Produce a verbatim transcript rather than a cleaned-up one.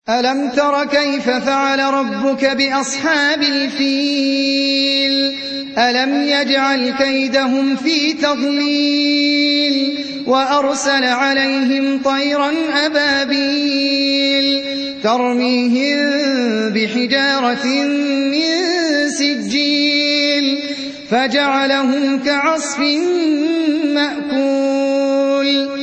ألم تر كيف فعل ربك بأصحاب الفيل ألم يجعل كيدهم في تضليل وأرسل عليهم طيرا أبابيل ترميهم بحجارة من سجيل فجعلهم كعصف مأكول